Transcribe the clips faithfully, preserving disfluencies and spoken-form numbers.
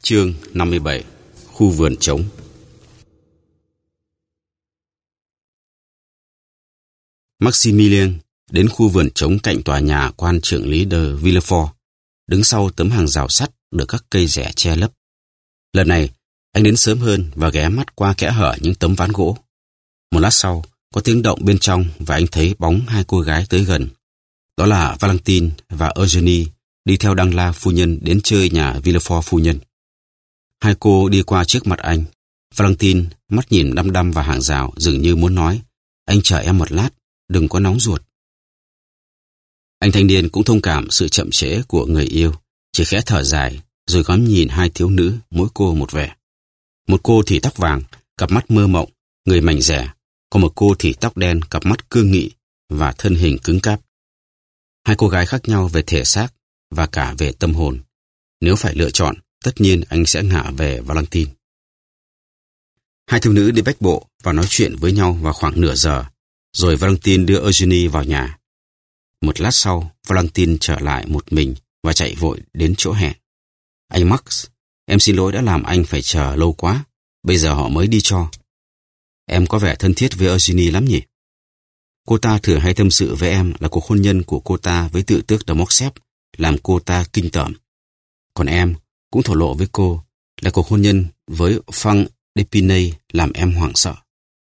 Chương năm mươi bảy. Khu vườn trống. Maximilien đến khu vườn trống cạnh tòa nhà quan trưởng lý de Villefort, đứng sau tấm hàng rào sắt được các cây rẻ che lấp. Lần này, anh đến sớm hơn và ghé mắt qua kẽ hở những tấm ván gỗ. Một lát sau, có tiếng động bên trong và anh thấy bóng hai cô gái tới gần. Đó là Valentine và Eugenie đi theo Đăng La phu nhân đến chơi nhà Villefort phu nhân. Hai cô đi qua trước mặt anh. Valentine mắt nhìn đăm đăm vào hàng rào, dường như muốn nói: "Anh chờ em một lát, đừng có nóng ruột." Anh thanh niên cũng thông cảm sự chậm trễ của người yêu, chỉ khẽ thở dài, rồi ngắm nhìn hai thiếu nữ, mỗi cô một vẻ. Một cô thì tóc vàng, cặp mắt mơ mộng, người mảnh dẻ, còn một cô thì tóc đen, cặp mắt cương nghị và thân hình cứng cáp. Hai cô gái khác nhau về thể xác và cả về tâm hồn. Nếu phải lựa chọn, tất nhiên anh sẽ ngả về Valentine. Hai thiếu nữ đi bách bộ và nói chuyện với nhau vào khoảng nửa giờ, rồi Valentine đưa Eugenie vào nhà. Một lát sau, Valentine trở lại một mình và chạy vội đến chỗ hẹn. "Anh Max, em xin lỗi đã làm anh phải chờ lâu quá. Bây giờ họ mới đi cho." "Em có vẻ thân thiết với Eugenie lắm nhỉ?" "Cô ta thường hay tâm sự với em là cuộc hôn nhân của cô ta với tự tước de Morcerf làm cô ta kinh tởm. Còn em cũng thổ lộ với cô là cuộc hôn nhân với Franck d'Épinay làm em hoảng sợ.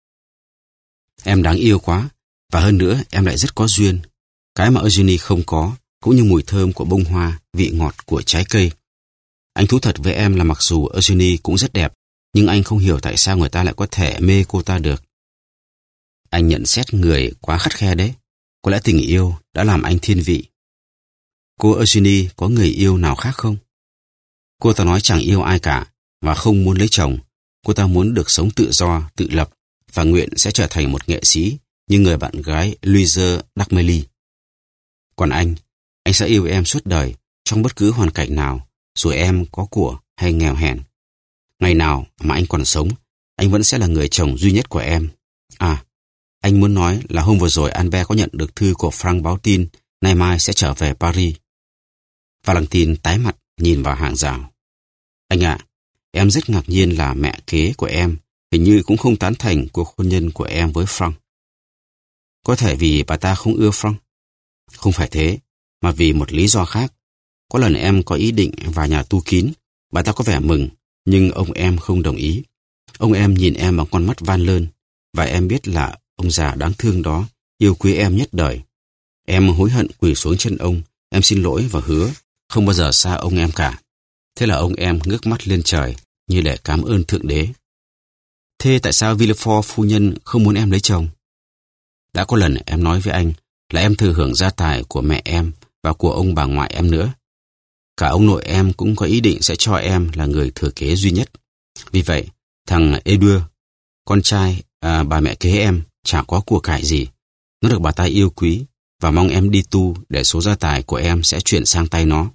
Em đáng yêu quá, và hơn nữa em lại rất có duyên. Cái mà Eugenie không có, cũng như mùi thơm của bông hoa, vị ngọt của trái cây. Anh thú thật với em là mặc dù Eugenie cũng rất đẹp, nhưng anh không hiểu tại sao người ta lại có thể mê cô ta được." "Anh nhận xét người quá khắt khe đấy. Có lẽ tình yêu đã làm anh thiên vị." "Cô Eugenie có người yêu nào khác không?" "Cô ta nói chẳng yêu ai cả và không muốn lấy chồng. Cô ta muốn được sống tự do, tự lập và nguyện sẽ trở thành một nghệ sĩ như người bạn gái Louise d'Armilly. Còn anh, anh sẽ yêu em suốt đời trong bất cứ hoàn cảnh nào, dù em có của hay nghèo hèn. Ngày nào mà anh còn sống, anh vẫn sẽ là người chồng duy nhất của em. À, anh muốn nói là hôm vừa rồi Albert có nhận được thư của Franck báo tin nay mai sẽ trở về Paris." Valentine tái mặt nhìn vào hàng rào. "Anh ạ, em rất ngạc nhiên là mẹ kế của em hình như cũng không tán thành cuộc hôn nhân của em với Franck." "Có thể vì bà ta không ưa Franck." "Không phải thế, mà vì một lý do khác. Có lần em có ý định vào nhà tu kín, bà ta có vẻ mừng, nhưng ông em không đồng ý. Ông em nhìn em bằng con mắt van lơn, và em biết là ông già đáng thương đó yêu quý em nhất đời. Em hối hận quỳ xuống chân ông, em xin lỗi và hứa không bao giờ xa ông em cả. Thế là ông em ngước mắt lên trời như để cảm ơn Thượng Đế." "Thế tại sao Villefort phu nhân không muốn em lấy chồng?" "Đã có lần em nói với anh là em thừa hưởng gia tài của mẹ em và của ông bà ngoại em nữa. Cả ông nội em cũng có ý định sẽ cho em là người thừa kế duy nhất. Vì vậy, thằng Edouard, con trai à, bà mẹ kế em, chả có của cải gì. Nó được bà ta yêu quý và mong em đi tu để số gia tài của em sẽ chuyển sang tay nó.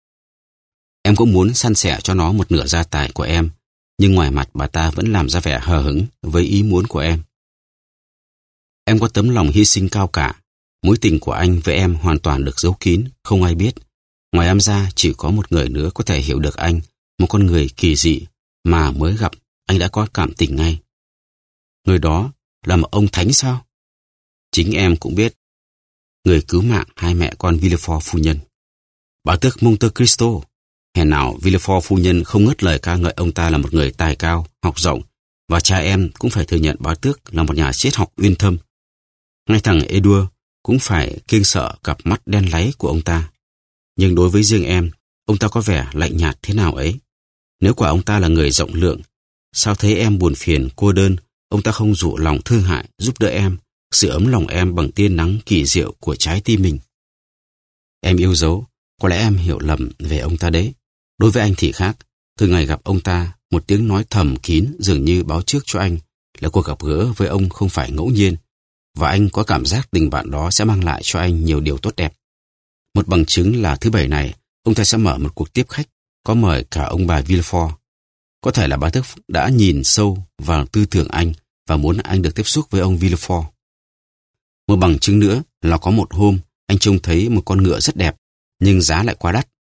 Em cũng muốn san sẻ cho nó một nửa gia tài của em, nhưng ngoài mặt bà ta vẫn làm ra vẻ hờ hững với ý muốn của em. Em có tấm lòng hy sinh cao cả. Mối tình của anh với em hoàn toàn được giấu kín, không ai biết. Ngoài em ra chỉ có một người nữa có thể hiểu được anh, một con người kỳ dị mà mới gặp anh đã có cảm tình ngay. Người đó là một ông thánh sao?" "Chính em cũng biết. Người cứu mạng hai mẹ con Villefort phu nhân, Bảo tước Monte Cristo. Hèn nào Villefort phu nhân không ngớt lời ca ngợi ông ta là một người tài cao, học rộng, và cha em cũng phải thừa nhận Bảo tước là một nhà triết học uyên thâm. Ngay thằng Edouard cũng phải kiêng sợ cặp mắt đen láy của ông ta. Nhưng đối với riêng em, ông ta có vẻ lạnh nhạt thế nào ấy. Nếu quả ông ta là người rộng lượng, sao thấy em buồn phiền, cô đơn, ông ta không dụ lòng thương hại, giúp đỡ em, sưởi ấm lòng em bằng tia nắng kỳ diệu của trái tim mình. Em yêu dấu, có lẽ em hiểu lầm về ông ta đấy. Đối với anh thì khác. Từ ngày gặp ông ta, một tiếng nói thầm kín dường như báo trước cho anh là cuộc gặp gỡ với ông không phải ngẫu nhiên, và anh có cảm giác tình bạn đó sẽ mang lại cho anh nhiều điều tốt đẹp. Một bằng chứng là thứ Bảy này, ông ta sẽ mở một cuộc tiếp khách, có mời cả ông bà Villefort. Có thể là Bá Tước đã nhìn sâu vào tư tưởng anh và muốn anh được tiếp xúc với ông Villefort. Một bằng chứng nữa là có một hôm anh trông thấy một con ngựa rất đẹp, nhưng giá lại quá đắt.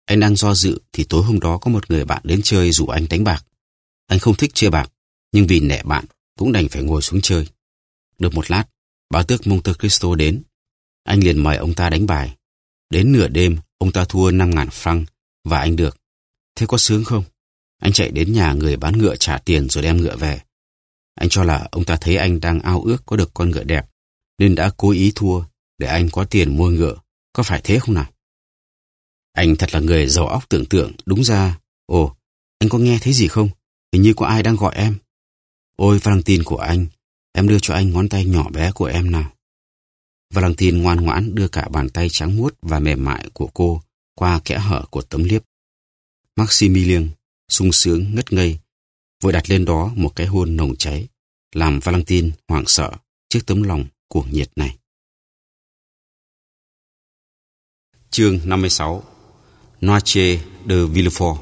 Anh đang do dự thì tối hôm đó có một người bạn đến chơi rủ anh đánh bạc. Anh không thích chơi bạc, nhưng vì nể bạn cũng đành phải ngồi xuống chơi. Được một lát, bá tước Monte Cristo đến. Anh liền mời ông ta đánh bài. Đến nửa đêm, ông ta thua năm ngàn franc và anh được. Thế có sướng không? Anh chạy đến nhà người bán ngựa trả tiền rồi đem ngựa về. Anh cho là ông ta thấy anh đang ao ước có được con ngựa đẹp, nên đã cố ý thua để anh có tiền mua ngựa. Có phải thế không nào? Anh thật là người giàu óc tưởng tượng. Đúng ra, ồ, anh có nghe thấy gì không? Hình như có ai đang gọi em. Ôi, Valentine của anh, em đưa cho anh ngón tay nhỏ bé của em nào. Valentine ngoan ngoãn đưa cả bàn tay trắng muốt và mềm mại của cô qua kẽ hở của tấm liếp. Maximilien sung sướng ngất ngây, vội đặt lên đó một cái hôn nồng cháy, làm Valentine hoảng sợ trước tấm lòng cuồng nhiệt này. Chương năm mươi sáu. Noche de Villefort.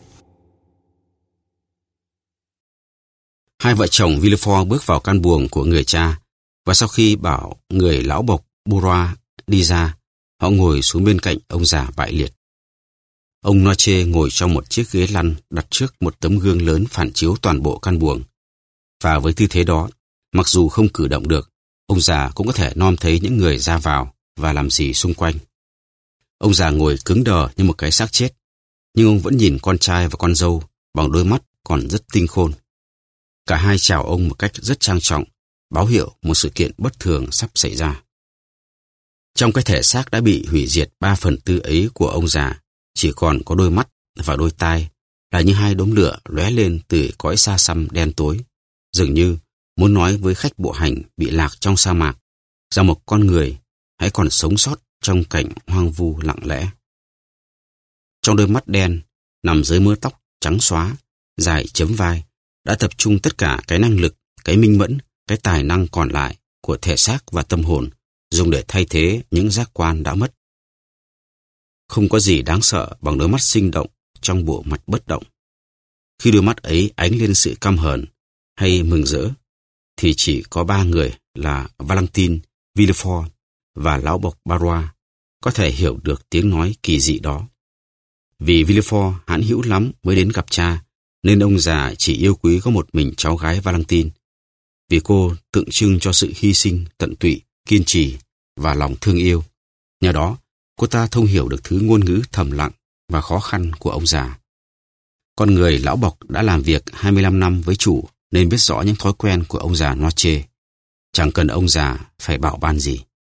Hai vợ chồng Villefort bước vào căn buồng của người cha, và sau khi bảo người lão bộc Bourrois đi ra, họ ngồi xuống bên cạnh ông già bại liệt. Ông Noche ngồi trong một chiếc ghế lăn đặt trước một tấm gương lớn phản chiếu toàn bộ căn buồng. Và với tư thế đó, mặc dù không cử động được, ông già cũng có thể nom thấy những người ra vào và làm gì xung quanh. Ông già ngồi cứng đờ như một cái xác chết, nhưng ông vẫn nhìn con trai và con dâu bằng đôi mắt còn rất tinh khôn. Cả hai chào ông một cách rất trang trọng, báo hiệu một sự kiện bất thường sắp xảy ra. Trong cái thể xác đã bị hủy diệt ba phần tư ấy của ông già, chỉ còn có đôi mắt và đôi tai là như hai đốm lửa lóe lên từ cõi xa xăm đen tối, dường như muốn nói với khách bộ hành bị lạc trong sa mạc rằng một con người hãy còn sống sót trong cảnh hoang vu lặng lẽ. Trong đôi mắt đen, nằm dưới mớ tóc trắng xóa, dài chấm vai, đã tập trung tất cả cái năng lực, cái minh mẫn, cái tài năng còn lại của thể xác và tâm hồn, dùng để thay thế những giác quan đã mất. Không có gì đáng sợ bằng đôi mắt sinh động trong bộ mặt bất động. Khi đôi mắt ấy ánh lên sự căm hờn hay mừng rỡ, thì chỉ có ba người là Valentine, Villefort và lão bộc Bourrois có thể hiểu được tiếng nói kỳ dị đó. Vì Villefort hãn hữu lắm mới đến gặp cha, nên ông già chỉ yêu quý có một mình cháu gái Valentine, vì cô tượng trưng cho sự hy sinh, tận tụy, kiên trì và lòng thương yêu. Nhờ đó, cô ta thông hiểu được thứ ngôn ngữ thầm lặng và khó khăn của ông già. Con người lão bộc đã làm việc hai mươi lăm năm với chủ nên biết rõ những thói quen của ông già Noche. Chẳng cần ông già phải bảo ban gì.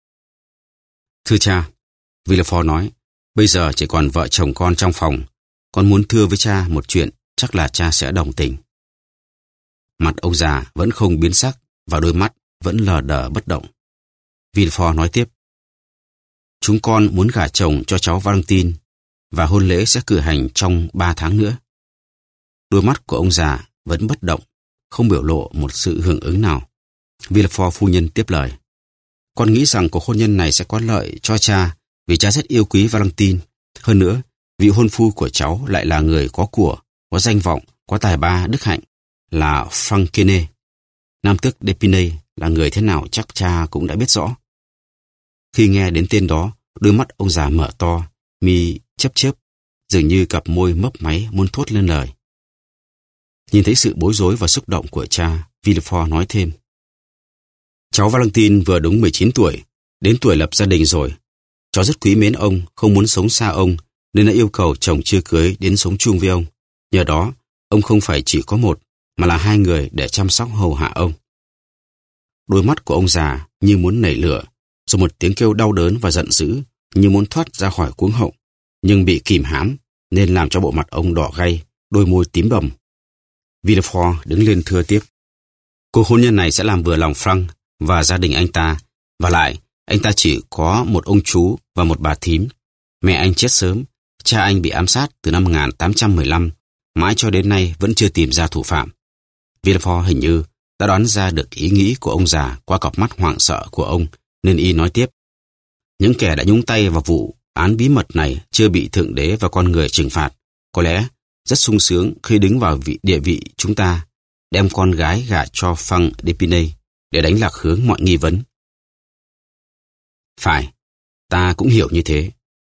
Thưa cha, Villefort nói, bây giờ chỉ còn vợ chồng con trong phòng. Con muốn thưa với cha một chuyện, chắc là cha sẽ đồng tình. Mặt ông già vẫn không biến sắc và đôi mắt vẫn lờ đờ bất động. Villefort nói tiếp, chúng con muốn gả chồng cho cháu Valentine và hôn lễ sẽ cử hành trong ba tháng nữa. Đôi mắt của ông già vẫn bất động, không biểu lộ một sự hưởng ứng nào. Villefort phu nhân tiếp lời, con nghĩ rằng cuộc hôn nhân này sẽ có lợi cho cha vì cha rất yêu quý Valentine. Hơn nữa, vị hôn phu của cháu lại là người có của, có danh vọng, có tài ba đức hạnh, là Francine. Nam tước d'Épinay là người thế nào chắc cha cũng đã biết rõ. Khi nghe đến tên đó, đôi mắt ông già mở to, mi chớp chớp, dường như cặp môi mấp máy muốn thốt lên lời. Nhìn thấy sự bối rối và xúc động của cha, Villefort nói thêm, cháu Valentine vừa đúng mười chín tuổi, đến tuổi lập gia đình rồi. Cháu rất quý mến ông, không muốn sống xa ông, nên đã yêu cầu chồng chưa cưới đến sống chung với ông. Nhờ đó, ông không phải chỉ có một, mà là hai người để chăm sóc hầu hạ ông. Đôi mắt của ông già như muốn nảy lửa, rồi một tiếng kêu đau đớn và giận dữ, như muốn thoát ra khỏi cuống họng, nhưng bị kìm hãm, nên làm cho bộ mặt ông đỏ gay, đôi môi tím bầm. Villefort đứng lên thưa tiếp, cuộc hôn nhân này sẽ làm vừa lòng Franc và gia đình anh ta, và lại, anh ta chỉ có một ông chú và một bà thím. Mẹ anh chết sớm, cha anh bị ám sát từ năm một nghìn tám trăm mười lăm, mãi cho đến nay vẫn chưa tìm ra thủ phạm. Villefort hình như đã đoán ra được ý nghĩ của ông già qua cặp mắt hoảng sợ của ông, nên y nói tiếp. Những kẻ đã nhúng tay vào vụ án bí mật này chưa bị Thượng Đế và con người trừng phạt, có lẽ rất sung sướng khi đứng vào vị địa vị chúng ta, đem con gái gả cho Franc d'Épinay để đánh lạc hướng mọi nghi vấn. Phải, ta cũng hiểu như thế,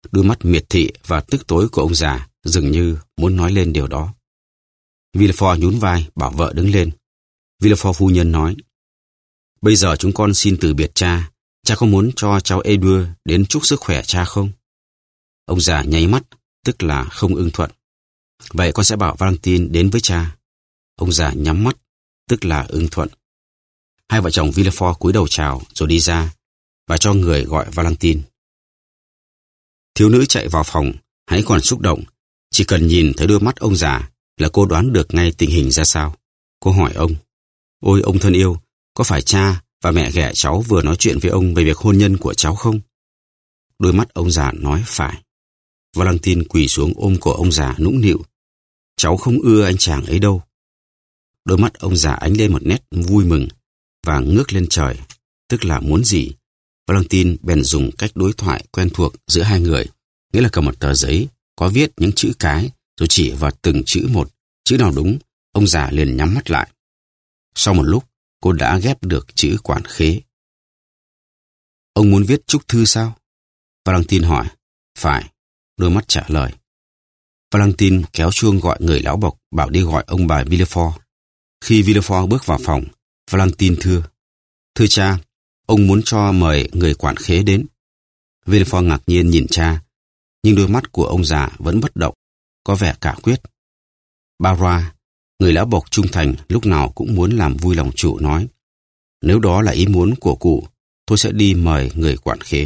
Đôi mắt miệt thị và tức tối của ông già dường như muốn nói lên điều đó. Villefort nhún vai bảo vợ đứng lên. Villefort phu nhân nói, bây giờ chúng con xin từ biệt cha. Cha có muốn cho cháu Edouard đến chúc sức khỏe cha không? Ông già nháy mắt, tức là không ưng thuận. Vậy con sẽ bảo Valentine đến với cha. Ông già nhắm mắt, tức là ưng thuận. Hai vợ chồng Villefort cúi đầu chào rồi đi ra và cho người gọi Valentine. Thiếu nữ chạy vào phòng, hãy còn xúc động. Chỉ cần nhìn thấy đôi mắt ông già là cô đoán được ngay tình hình ra sao. Cô hỏi ông, ôi ông thân yêu, có phải cha và mẹ ghẻ cháu vừa nói chuyện với ông về việc hôn nhân của cháu không? Đôi mắt ông già nói phải. Valentine quỳ xuống ôm cổ ông già nũng nịu. Cháu không ưa anh chàng ấy đâu. Đôi mắt ông già ánh lên một nét vui mừng và ngước lên trời, tức là muốn gì. Valentine bèn dùng cách đối thoại quen thuộc giữa hai người, nghĩa là cầm một tờ giấy có viết những chữ cái rồi chỉ vào từng chữ một. Chữ nào đúng, ông già liền nhắm mắt lại. Sau một lúc, cô đã ghép được chữ quản khế. Ông muốn viết chúc thư sao? Valentine hỏi. Phải, đôi mắt trả lời. Valentine kéo chuông gọi người lão bộc bảo đi gọi ông bà Villefort. Khi Villefort bước vào phòng, Valentine thưa, thưa cha, ông muốn cho mời người quản khế đến. Villefort ngạc nhiên nhìn cha, nhưng đôi mắt của ông già vẫn bất động, có vẻ cả quyết. Barrois, người lão bộc trung thành lúc nào cũng muốn làm vui lòng chủ, nói, nếu đó là ý muốn của cụ, tôi sẽ đi mời người quản khế.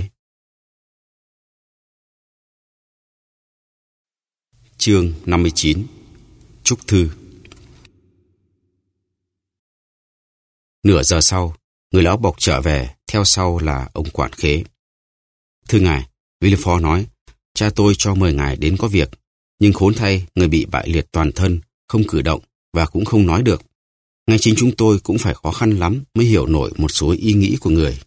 Chương năm mươi chín. Chúc thư. Nửa giờ sau, người lão bộc trở về, theo sau là ông quản khế. Thưa ngài, Villefort nói, cha tôi cho mời ngài đến có việc, nhưng khốn thay người bị bại liệt toàn thân, không cử động và cũng không nói được. Ngay chính chúng tôi cũng phải khó khăn lắm mới hiểu nổi một số ý nghĩ của người.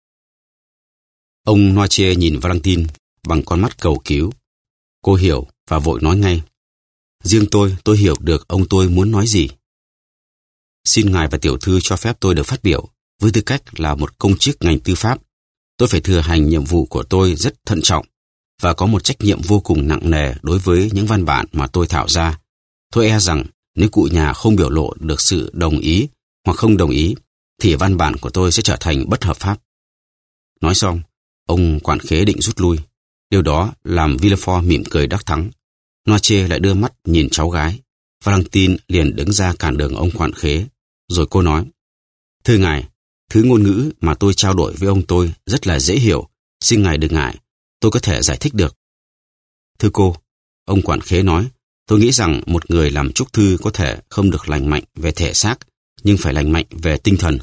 Ông Noirtier nhìn Valentine bằng con mắt cầu cứu. Cô hiểu và vội nói ngay. Riêng tôi, tôi hiểu được ông tôi muốn nói gì. Xin ngài và tiểu thư cho phép tôi được phát biểu. Với tư cách là một công chức ngành tư pháp, tôi phải thừa hành nhiệm vụ của tôi rất thận trọng và có một trách nhiệm vô cùng nặng nề đối với những văn bản mà tôi thảo ra. Tôi e rằng nếu cụ nhà không biểu lộ được sự đồng ý hoặc không đồng ý, thì văn bản của tôi sẽ trở thành bất hợp pháp. Nói xong, ông quản khế định rút lui. Điều đó làm Villefort mỉm cười đắc thắng. Noirtier lại đưa mắt nhìn cháu gái. Valentine liền đứng ra cản đường ông quản khế. Rồi cô nói, thưa ngài, thứ ngôn ngữ mà tôi trao đổi với ông tôi rất là dễ hiểu. Xin ngài đừng ngại, tôi có thể giải thích được. Thưa cô, ông quản khế nói, tôi nghĩ rằng một người làm chúc thư có thể không được lành mạnh về thể xác, nhưng phải lành mạnh về tinh thần.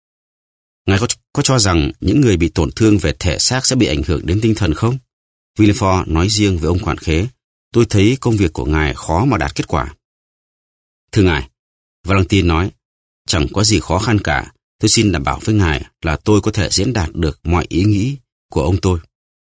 Ngài có, có cho rằng những người bị tổn thương về thể xác sẽ bị ảnh hưởng đến tinh thần không? Villefort nói riêng với ông quản khế, tôi thấy công việc của ngài khó mà đạt kết quả. Thưa ngài, Valentine nói, chẳng có gì khó khăn cả. Tôi xin đảm bảo với ngài là tôi có thể diễn đạt được mọi ý nghĩ của ông tôi.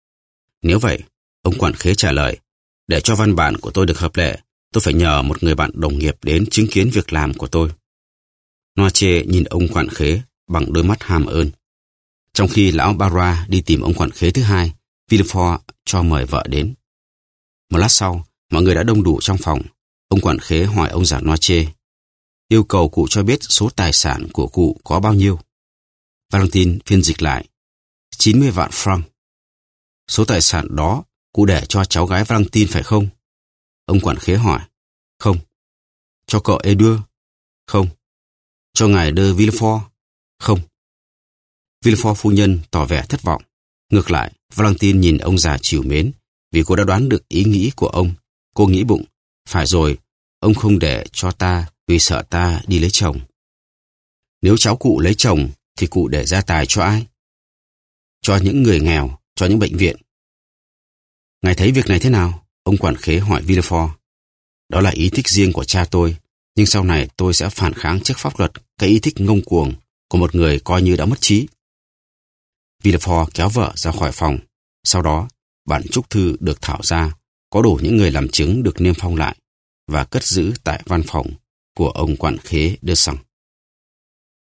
Nếu vậy, ông quản khế trả lời, để cho văn bản của tôi được hợp lệ, tôi phải nhờ một người bạn đồng nghiệp đến chứng kiến việc làm của tôi. Noirtier nhìn ông quản khế bằng đôi mắt hàm ơn. Trong khi lão Barrois đi tìm ông quản khế thứ hai, Villefort cho mời vợ đến. Một lát sau, mọi người đã đông đủ trong phòng. Ông quản khế hỏi ông già Noirtier, yêu cầu cụ cho biết số tài sản của cụ có bao nhiêu. Valentine phiên dịch lại, chín mươi vạn franc. Số tài sản đó cụ để cho cháu gái Valentine phải không? Ông quản khế hỏi, không. Cho cậu Edouard? Không. Cho ngài de Villefort? Không. Villefort phu nhân tỏ vẻ thất vọng. Ngược lại, Valentine nhìn ông già trìu mến, vì cô đã đoán được ý nghĩ của ông. Cô nghĩ bụng, phải rồi, ông không để cho ta vì sợ ta đi lấy chồng. Nếu cháu cụ lấy chồng, thì cụ để gia tài cho ai? Cho những người nghèo, cho những bệnh viện. Ngài thấy việc này thế nào? Ông quản khế hỏi Villefort. Đó là ý thích riêng của cha tôi, nhưng sau này tôi sẽ phản kháng trước pháp luật cái ý thích ngông cuồng của một người coi như đã mất trí. Villefort kéo vợ ra khỏi phòng. Sau đó, bản chúc thư được thảo ra, có đủ những người làm chứng được niêm phong lại và cất giữ tại văn phòng của ông quản khế de Sang.